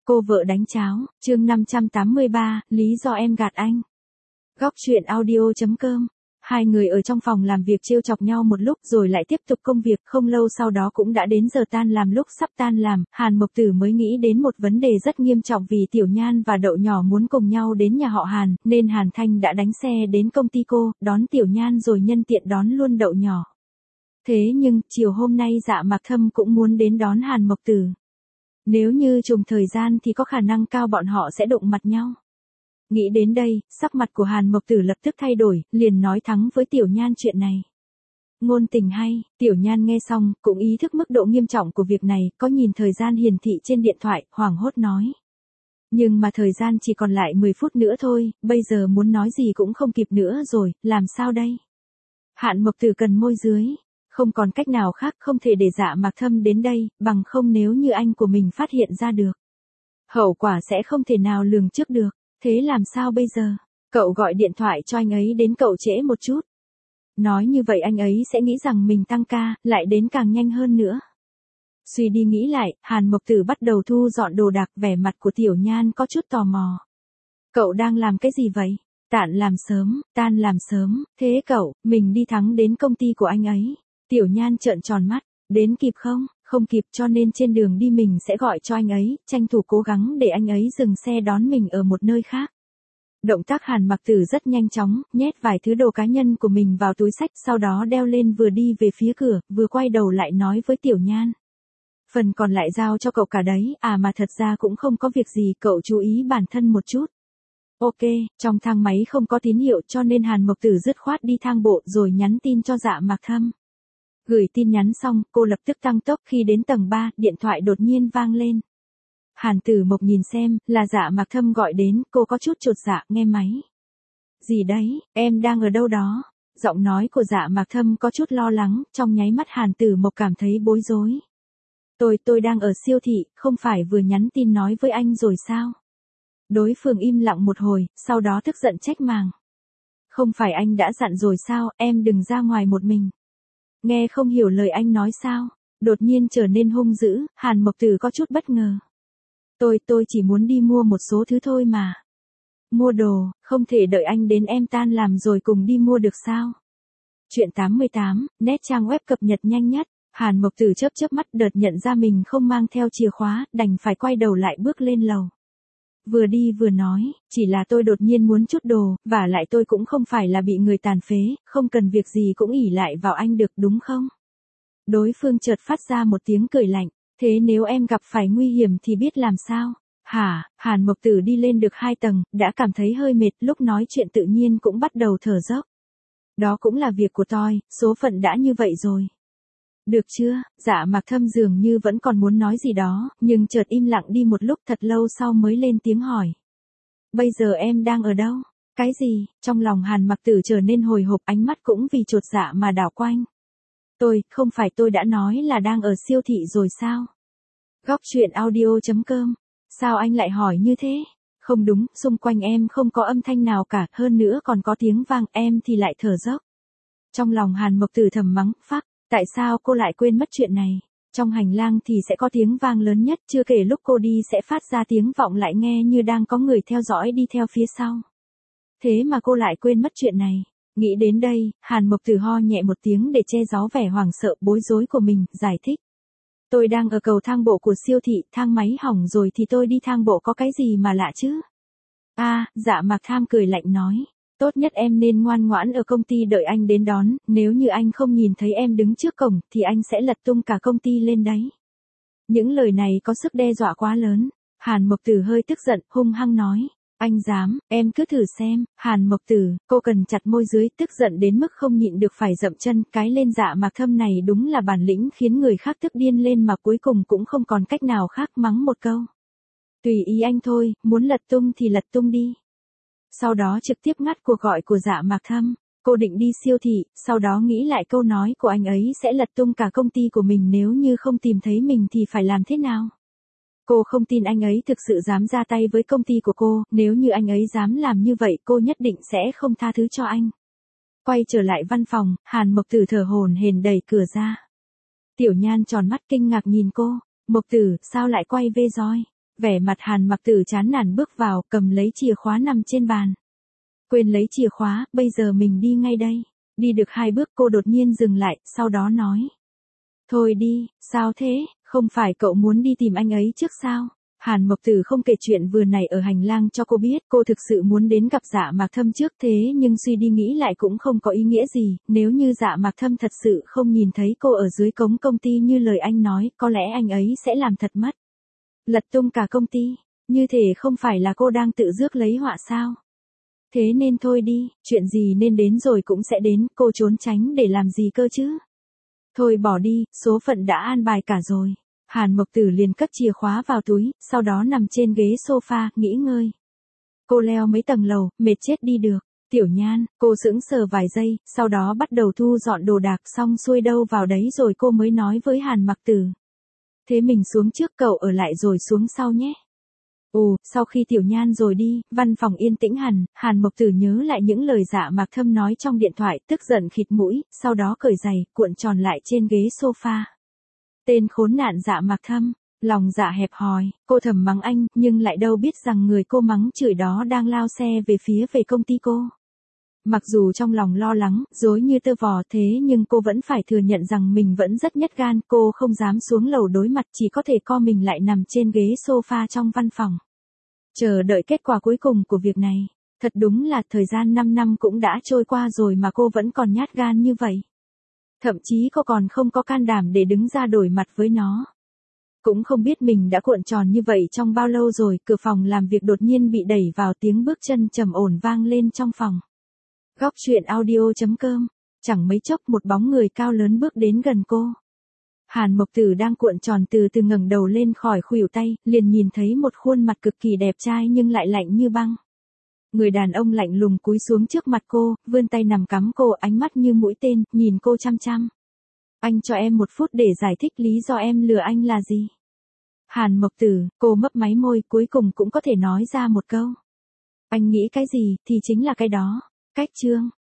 Cô vợ đánh cháo, chương 583, lý do em gạt anh. Góc truyện audio.com. Hai người ở trong phòng làm việc trêu chọc nhau một lúc rồi lại tiếp tục công việc, không lâu sau đó cũng đã đến giờ tan làm. Lúc sắp tan làm, Hàn Mộc Tử mới nghĩ đến một vấn đề rất nghiêm trọng vì Tiểu Nhan và Đậu Nhỏ muốn cùng nhau đến nhà họ Hàn, nên Hàn Thanh đã đánh xe đến công ty cô, đón Tiểu Nhan rồi nhân tiện đón luôn Đậu Nhỏ. Thế nhưng, chiều hôm nay Dạ Mạc Thâm cũng muốn đến đón Hàn Mộc Tử. Nếu như trùng thời gian thì có khả năng cao bọn họ sẽ đụng mặt nhau. Nghĩ đến đây, sắc mặt của Hàn Mộc Tử lập tức thay đổi, liền nói thẳng với Tiểu Nhan chuyện này. Ngôn tình hay, Tiểu Nhan nghe xong, cũng ý thức mức độ nghiêm trọng của việc này, có nhìn thời gian hiển thị trên điện thoại, hoảng hốt nói. Nhưng mà thời gian chỉ còn lại 10 phút nữa thôi, bây giờ muốn nói gì cũng không kịp nữa rồi, làm sao đây? Hàn Mộc Tử cần môi dưới. Không còn cách nào khác, không thể để Dạ Mạc Thâm đến đây, bằng không nếu như anh của mình phát hiện ra được. Hậu quả sẽ không thể nào lường trước được, thế làm sao bây giờ? Cậu gọi điện thoại cho anh ấy đến cậu trễ một chút. Nói như vậy anh ấy sẽ nghĩ rằng mình tăng ca, lại đến càng nhanh hơn nữa. Suy đi nghĩ lại, Hàn Mộc Tử bắt đầu thu dọn đồ đạc, vẻ mặt của Tiểu Nhan có chút tò mò. Cậu đang làm cái gì vậy? Tan làm sớm, thế cậu, mình đi thẳng đến công ty của anh ấy. Tiểu Nhan trợn tròn mắt, đến kịp không? Không kịp, cho nên trên đường đi mình sẽ gọi cho anh ấy, tranh thủ cố gắng để anh ấy dừng xe đón mình ở một nơi khác. Động tác Hàn Mạc Tử rất nhanh chóng, nhét vài thứ đồ cá nhân của mình vào túi xách, sau đó đeo lên vừa đi về phía cửa, vừa quay đầu lại nói với Tiểu Nhan. Phần còn lại giao cho cậu cả đấy, mà thật ra cũng không có việc gì, cậu chú ý bản thân một chút. Ok, trong thang máy không có tín hiệu cho nên Hàn Mộc Tử dứt khoát đi thang bộ rồi nhắn tin cho Dạ Mạc Thâm. Gửi tin nhắn xong, cô lập tức tăng tốc, khi đến tầng 3, điện thoại đột nhiên vang lên. Hàn Tử Mộc nhìn xem, là Dạ Mạc Thâm gọi đến, cô có chút chột dạ, nghe máy. Gì đấy, em đang ở đâu đó? Giọng nói của Dạ Mạc Thâm có chút lo lắng, trong nháy mắt Hàn Tử Mộc cảm thấy bối rối. Tôi đang ở siêu thị, không phải vừa nhắn tin nói với anh rồi sao? Đối phương im lặng một hồi, sau đó tức giận trách màng. Không phải anh đã dặn rồi sao, em đừng ra ngoài một mình. Nghe không hiểu lời anh nói sao? Đột nhiên trở nên hung dữ, Hàn Mộc Tử có chút bất ngờ. Tôi chỉ muốn đi mua một số thứ thôi mà. Mua đồ, không thể đợi anh đến em tan làm rồi cùng đi mua được sao? Chuyện 88, nét trang web cập nhật nhanh nhất. Hàn Mộc Tử chớp mắt đợt nhận ra mình không mang theo chìa khóa, đành phải quay đầu lại bước lên lầu. Vừa đi vừa nói, chỉ là tôi đột nhiên muốn chút đồ, và lại tôi cũng không phải là bị người tàn phế, không cần việc gì cũng ỷ lại vào anh được đúng không? Đối phương chợt phát ra một tiếng cười lạnh, thế nếu em gặp phải nguy hiểm thì biết làm sao? Hả? Hàn Mộc Tử đi lên được 2 tầng, đã cảm thấy hơi mệt, lúc nói chuyện tự nhiên cũng bắt đầu thở dốc. Đó cũng là việc của tôi, số phận đã như vậy rồi. Được chưa? Dạ Mạc Thâm dường như vẫn còn muốn nói gì đó, nhưng chợt im lặng đi một lúc, thật lâu sau mới lên tiếng hỏi. Bây giờ em đang ở đâu? Cái gì? Trong lòng Hàn Mạc Tử trở nên hồi hộp, ánh mắt cũng vì chột dạ mà đảo quanh. Không phải tôi đã nói là đang ở siêu thị rồi sao? Góc truyện audio.com. Sao anh lại hỏi như thế? Không đúng, xung quanh em không có âm thanh nào cả, hơn nữa còn có tiếng vang, em thì lại thở dốc. Trong lòng Hàn Mộc Tử thầm mắng, phắc. Tại sao cô lại quên mất chuyện này? Trong hành lang thì sẽ có tiếng vang lớn nhất, chưa kể lúc cô đi sẽ phát ra tiếng vọng lại nghe như đang có người theo dõi đi theo phía sau. Thế mà cô lại quên mất chuyện này. Nghĩ đến đây, Hàn Mộc Tử ho nhẹ một tiếng để che giấu vẻ hoảng sợ bối rối của mình, giải thích. Tôi đang ở cầu thang bộ của siêu thị, thang máy hỏng rồi thì tôi đi thang bộ có cái gì mà lạ chứ? Dạ Mạc Thâm cười lạnh nói. Tốt nhất em nên ngoan ngoãn ở công ty đợi anh đến đón, nếu như anh không nhìn thấy em đứng trước cổng, thì anh sẽ lật tung cả công ty lên đấy. Những lời này có sức đe dọa quá lớn. Hàn Mộc Tử hơi tức giận, hung hăng nói. Anh dám, em cứ thử xem. Hàn Mộc Tử, cô cần chặt môi dưới, tức giận đến mức không nhịn được phải dậm chân, cái lên Dạ Mạc Thâm này đúng là bản lĩnh khiến người khác tức điên lên mà cuối cùng cũng không còn cách nào khác, mắng một câu. Tùy ý anh thôi, muốn lật tung thì lật tung đi. Sau đó trực tiếp ngắt cuộc gọi của Dạ Mạc Thâm. Cô định đi siêu thị, sau đó nghĩ lại câu nói của anh ấy sẽ lật tung cả công ty của mình nếu như không tìm thấy mình thì phải làm thế nào. Cô không tin anh ấy thực sự dám ra tay với công ty của cô, nếu như anh ấy dám làm như vậy cô nhất định sẽ không tha thứ cho anh. Quay trở lại văn phòng, Hàn Mộc Tử thở hổn hển đẩy cửa ra. Tiểu Nhan tròn mắt kinh ngạc nhìn cô. Mộc Tử, sao lại quay về rồi? Vẻ mặt Hàn Mặc Tử chán nản bước vào, cầm lấy chìa khóa nằm trên bàn. Quên lấy chìa khóa, bây giờ mình đi ngay đây. Đi được 2 bước cô đột nhiên dừng lại, sau đó nói. Thôi đi, sao thế, không phải cậu muốn đi tìm anh ấy trước sao? Hàn Mộc Tử không kể chuyện vừa nãy ở hành lang cho cô biết, cô thực sự muốn đến gặp Dạ Mạc Thâm trước thế nhưng suy đi nghĩ lại cũng không có ý nghĩa gì, nếu như Dạ Mạc Thâm thật sự không nhìn thấy cô ở dưới cống công ty như lời anh nói, có lẽ anh ấy sẽ làm thật mất. Lật tung cả công ty, như thể không phải là cô đang tự rước lấy họa sao? Thế nên thôi đi, chuyện gì nên đến rồi cũng sẽ đến, cô trốn tránh để làm gì cơ chứ? Thôi bỏ đi, số phận đã an bài cả rồi. Hàn Mộc Tử liền cất chìa khóa vào túi, sau đó nằm trên ghế sofa, nghỉ ngơi. Cô leo mấy tầng lầu, mệt chết đi được. Tiểu Nhan, cô sững sờ vài giây, sau đó bắt đầu thu dọn đồ đạc xong xuôi đâu vào đấy rồi cô mới nói với Hàn Mặc Tử. Thế mình xuống trước cậu ở lại rồi xuống sau nhé. Sau khi Tiểu Nhan rồi đi, văn phòng yên tĩnh hẳn, Hàn Mộc Tử nhớ lại những lời Dạ Mạc Thâm nói trong điện thoại, tức giận khịt mũi, sau đó cởi giày, cuộn tròn lại trên ghế sofa. Tên khốn nạn Dạ Mạc Thâm, lòng dạ hẹp hòi, cô thầm mắng anh, nhưng lại đâu biết rằng người cô mắng chửi đó đang lao xe về công ty cô. Mặc dù trong lòng lo lắng, dối như tơ vò thế nhưng cô vẫn phải thừa nhận rằng mình vẫn rất nhát gan, cô không dám xuống lầu đối mặt chỉ có thể co mình lại nằm trên ghế sofa trong văn phòng. Chờ đợi kết quả cuối cùng của việc này. Thật đúng là thời gian 5 năm cũng đã trôi qua rồi mà cô vẫn còn nhát gan như vậy. Thậm chí cô còn không có can đảm để đứng ra đổi mặt với nó. Cũng không biết mình đã cuộn tròn như vậy trong bao lâu rồi, cửa phòng làm việc đột nhiên bị đẩy vào, tiếng bước chân trầm ổn vang lên trong phòng. Góc truyện audio.com. Chẳng mấy chốc một bóng người cao lớn bước đến gần cô. Hàn Mộc Tử đang cuộn tròn từ từ ngẩng đầu lên khỏi khuỷu tay, liền nhìn thấy một khuôn mặt cực kỳ đẹp trai nhưng lại lạnh như băng. Người đàn ông lạnh lùng cúi xuống trước mặt cô, vươn tay nằm cắm cô, ánh mắt như mũi tên, nhìn cô chăm chăm. Anh cho em 1 phút để giải thích lý do em lừa anh là gì. Hàn Mộc Tử, cô mấp máy môi, cuối cùng cũng có thể nói ra một câu. Anh nghĩ cái gì thì chính là cái đó. Cách chương.